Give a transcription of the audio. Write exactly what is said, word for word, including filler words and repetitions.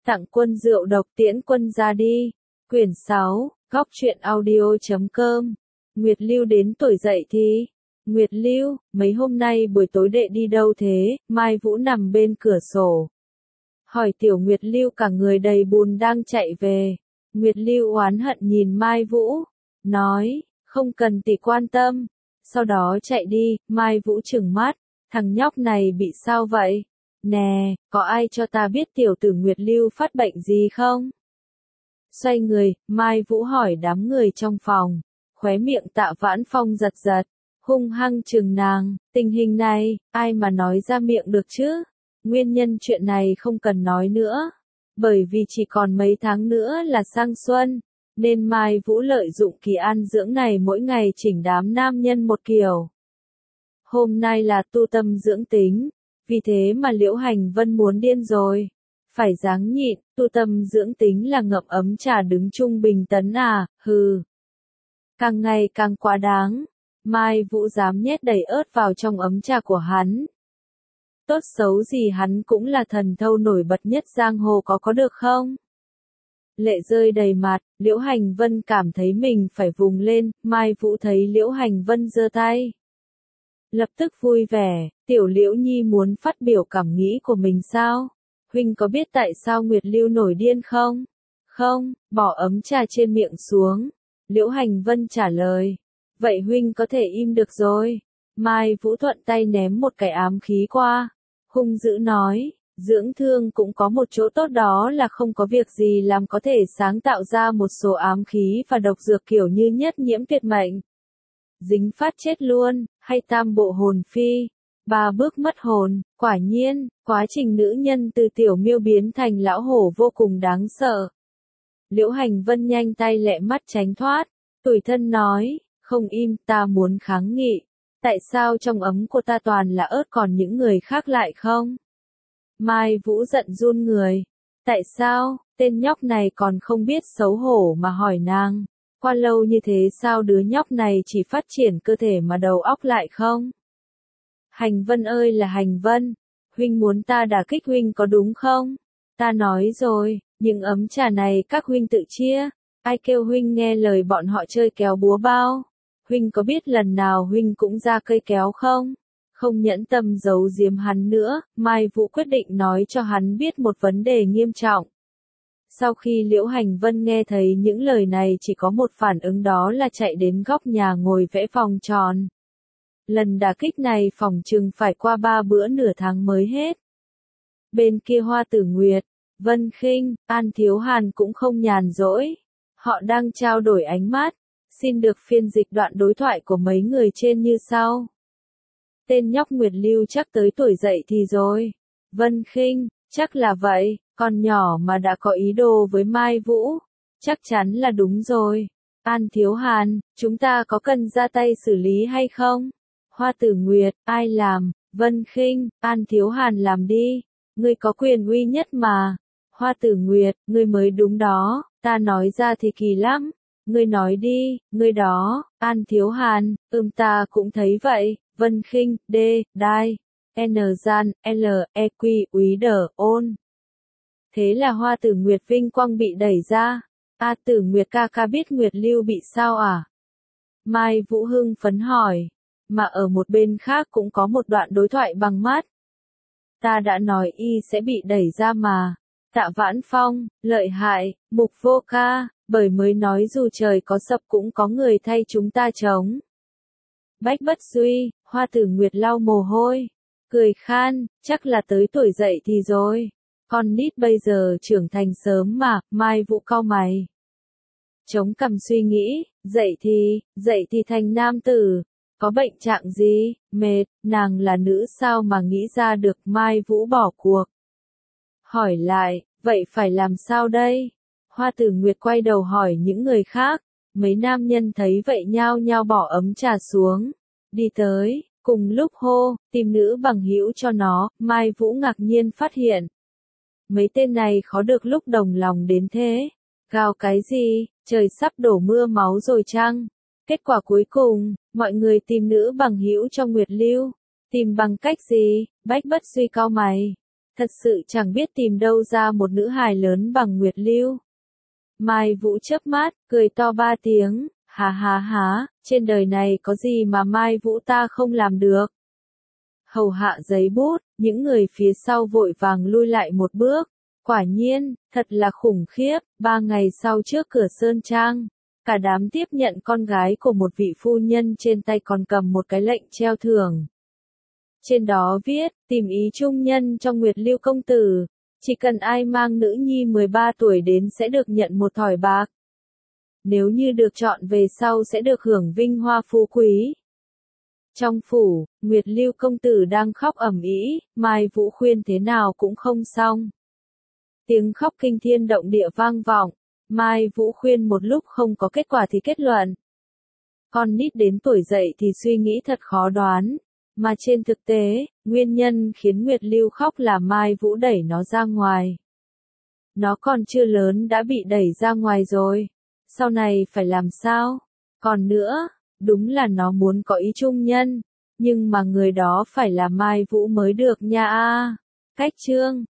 Tặng quân rượu độc tiễn quân ra đi. Quyển sáu, góc truyện audio chấm com. Nguyệt Lưu đến tuổi dậy thì. Nguyệt Lưu, mấy hôm nay buổi tối đệ đi đâu thế? Mai Vũ nằm bên cửa sổ. Hỏi tiểu Nguyệt Lưu cả người đầy bùn đang chạy về. Nguyệt Lưu oán hận nhìn Mai Vũ. Nói, không cần tỷ quan tâm. Sau đó chạy đi, Mai Vũ trừng mắt. Thằng nhóc này bị sao vậy? Nè, có ai cho ta biết tiểu tử Nguyệt Lưu phát bệnh gì không? Xoay người, Mai Vũ hỏi đám người trong phòng. Khóe miệng Tạ Vãn Phong giật giật. Hung hăng trừng nàng, tình hình này, ai mà nói ra miệng được chứ? Nguyên nhân chuyện này không cần nói nữa. Bởi vì chỉ còn mấy tháng nữa là sang xuân, nên Mai Vũ lợi dụng kỳ an dưỡng này mỗi ngày chỉnh đám nam nhân một kiểu. Hôm nay là tu tâm dưỡng tính, vì thế mà Liễu Hành Vân muốn điên rồi. Phải dáng nhịn, tu tâm dưỡng tính là ngậm ấm trà đứng trung bình tấn à, hừ. Càng ngày càng quá đáng. Mai Vũ dám nhét đầy ớt vào trong ấm trà của hắn. Tốt xấu gì hắn cũng là thần thâu nổi bật nhất giang hồ có có được không? Lệ rơi đầy mặt, Liễu Hành Vân cảm thấy mình phải vùng lên, Mai Vũ thấy Liễu Hành Vân giơ tay. Lập tức vui vẻ, tiểu Liễu Nhi muốn phát biểu cảm nghĩ của mình sao? Huynh có biết tại sao Nguyệt Lưu nổi điên không? Không, bỏ ấm trà trên miệng xuống. Liễu Hành Vân trả lời. Vậy huynh có thể im được rồi. Mai Vũ thuận tay ném một cái ám khí qua. Hung dữ nói, dưỡng thương cũng có một chỗ tốt đó là không có việc gì làm có thể sáng tạo ra một số ám khí và độc dược kiểu như nhất nhiễm tuyệt mệnh. Dính phát chết luôn, hay tam bộ hồn phi. Ba bước mất hồn, quả nhiên, quá trình nữ nhân từ tiểu miêu biến thành lão hổ vô cùng đáng sợ. Liễu Hành Vân nhanh tay lẹ mắt tránh thoát, tủi thân nói. Không im, ta muốn kháng nghị. Tại sao trong ấm của ta toàn là ớt còn những người khác lại không? Mai Vũ giận run người. Tại sao, tên nhóc này còn không biết xấu hổ mà hỏi nàng. Qua lâu như thế sao đứa nhóc này chỉ phát triển cơ thể mà đầu óc lại không? Hành Vân ơi là Hành Vân. Huynh muốn ta đả kích huynh có đúng không? Ta nói rồi, những ấm trà này các huynh tự chia. Ai kêu huynh nghe lời bọn họ chơi kéo búa bao? Huynh có biết lần nào huynh cũng ra cây kéo không? Không nhẫn tâm giấu giếm hắn nữa, Mai Vũ quyết định nói cho hắn biết một vấn đề nghiêm trọng. Sau khi Liễu Hành Vân nghe thấy những lời này chỉ có một phản ứng đó là chạy đến góc nhà ngồi vẽ vòng tròn. Lần đả kích này phỏng chừng phải qua ba bữa nửa tháng mới hết. Bên kia Hoa Tử Nguyệt, Vân Khinh, An Thiếu Hàn cũng không nhàn rỗi. Họ đang trao đổi ánh mắt. Xin được phiên dịch đoạn đối thoại của mấy người trên như sau. Tên nhóc Nguyệt Lưu chắc tới tuổi dậy thì rồi. Vân Khinh, chắc là vậy, con nhỏ mà đã có ý đồ với Mai Vũ. Chắc chắn là đúng rồi. An Thiếu Hàn, chúng ta có cần ra tay xử lý hay không? Hoa Tử Nguyệt, ai làm? Vân Khinh, An Thiếu Hàn làm đi. Ngươi có quyền uy nhất mà. Hoa Tử Nguyệt, ngươi mới đúng đó, ta nói ra thì kỳ lắm. Ngươi nói đi, ngươi đó, An Thiếu Hàn, ừm ta cũng thấy vậy, Vân Khinh, D, Đai, N Gian, L, E Q, Úy Đờ, Ôn. Thế là Hoa Tử Nguyệt vinh quang bị đẩy ra. A Tử Nguyệt ca ca biết Nguyệt Lưu bị sao à? Mai Vũ hưng phấn hỏi. Mà ở một bên khác cũng có một đoạn đối thoại bằng mắt. Ta đã nói y sẽ bị đẩy ra mà. Tạ Vãn Phong, lợi hại, Mục Vô Ca. Bởi mới nói dù trời có sập cũng có người thay chúng ta chống. Bách Bất Duy, Hoa Tử Nguyệt lau mồ hôi. Cười khan, chắc là tới tuổi dậy thì rồi. Con nít bây giờ trưởng thành sớm mà, Mai Vũ cau mày. Chống cằm suy nghĩ, dậy thì, dậy thì thành nam tử. Có bệnh trạng gì, mệt, nàng là nữ sao mà nghĩ ra được Mai Vũ bỏ cuộc. Hỏi lại, vậy phải làm sao đây? Hoa Tử Nguyệt quay đầu hỏi những người khác, mấy nam nhân thấy vậy nhao nhao bỏ ấm trà xuống, đi tới, cùng lúc hô, tìm nữ bằng hữu cho nó, Mai Vũ ngạc nhiên phát hiện. Mấy tên này khó được lúc đồng lòng đến thế, gào cái gì, trời sắp đổ mưa máu rồi chăng? Kết quả cuối cùng, mọi người tìm nữ bằng hữu cho Nguyệt Lưu, tìm bằng cách gì, Bách Bất Duy cau mày. Thật sự chẳng biết tìm đâu ra một nữ hài lớn bằng Nguyệt Lưu. Mai Vũ chớp mắt, cười to ba tiếng, hà hà há, trên đời này có gì mà Mai Vũ ta không làm được. Hầu hạ giấy bút, những người phía sau vội vàng lui lại một bước. Quả nhiên, thật là khủng khiếp, ba ngày sau trước cửa Sơn Trang, cả đám tiếp nhận con gái của một vị phu nhân trên tay còn cầm một cái lệnh treo thưởng. Trên đó viết, tìm ý trung nhân cho Nguyệt Lưu công tử, chỉ cần ai mang nữ nhi mười ba tuổi đến sẽ được nhận một thỏi bạc. Nếu như được chọn về sau sẽ được hưởng vinh hoa phú quý. Trong phủ, Nguyệt Lưu công tử đang khóc ầm ĩ, Mai Vũ khuyên thế nào cũng không xong. Tiếng khóc kinh thiên động địa vang vọng, Mai Vũ khuyên một lúc không có kết quả thì kết luận. Con nít đến tuổi dậy thì suy nghĩ thật khó đoán, mà trên thực tế, nguyên nhân khiến Nguyệt Lưu khóc là Mai Vũ đẩy nó ra ngoài. Nó còn chưa lớn đã bị đẩy ra ngoài rồi, sau này phải làm sao? Còn nữa, đúng là nó muốn có ý trung nhân, nhưng mà người đó phải là Mai Vũ mới được nha a. Cách chương